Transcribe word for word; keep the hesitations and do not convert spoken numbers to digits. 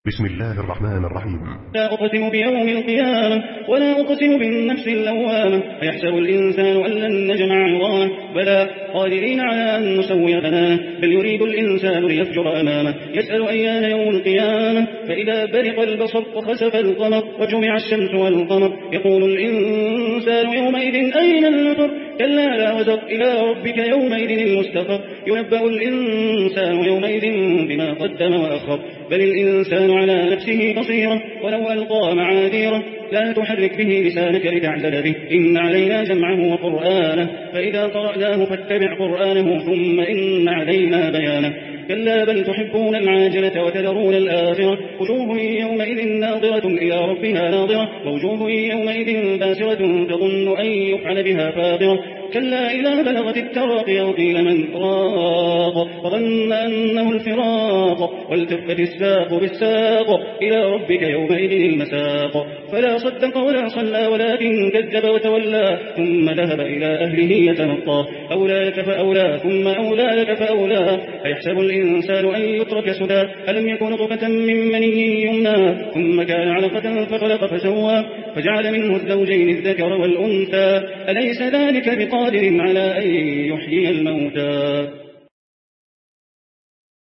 بسم الله الرحمن الرحيم. لا أقسم بيوم القيامة ولا أقسم بالنفس اللوامة أيحسب الإنسان أن لن نجمع عظامه بلى قادرين على أن نسوي بنانه بل يريد الإنسان ليفجر أمامه يسأل أيان يوم القيامة فإذا برق البصر وخسف القمر وجمع الشمس والقمر يقول الإنسان يومئذ أين المفر كلا لا وزر إلى ربك يومئذ المستقر ينبأ الإنسان يومئذ بما قدم وأخر بل الإنسان على نفسه بصيرة ولو ألقى معاذيره لا تحرك به لسانك لتعجل به إن علينا جمعه وقرآنه فإذا قرأناه فاتبع قرآنه ثم إن علينا بيانه كلا بل تحبون العاجلة وتذرون الآخرة وجوه يومئذ ناظرة إلى ربها ناظرة ووجوه يومئذ باسرة تظن أن يفعل بها فاقرة كلا إذا بلغت التراقي وقيل من راق وظن أنه الفراق والتفت الساق بالساق إلى ربك يومئذ المساق فلا صدق ولا صلى ولكن كذب وتولى ثم ذهب إلى أهله يتمطى أولى لك فأولى ثم أولى لك فأولى أيحسب الإنسان أن يترك سدى ألم يكن نطفة من مني يمنى ثم كان علقة فخلق فسوى فجعل منه الزوجين الذكر والأنثى أليس ذلك بقادر على أن يحيي الموتى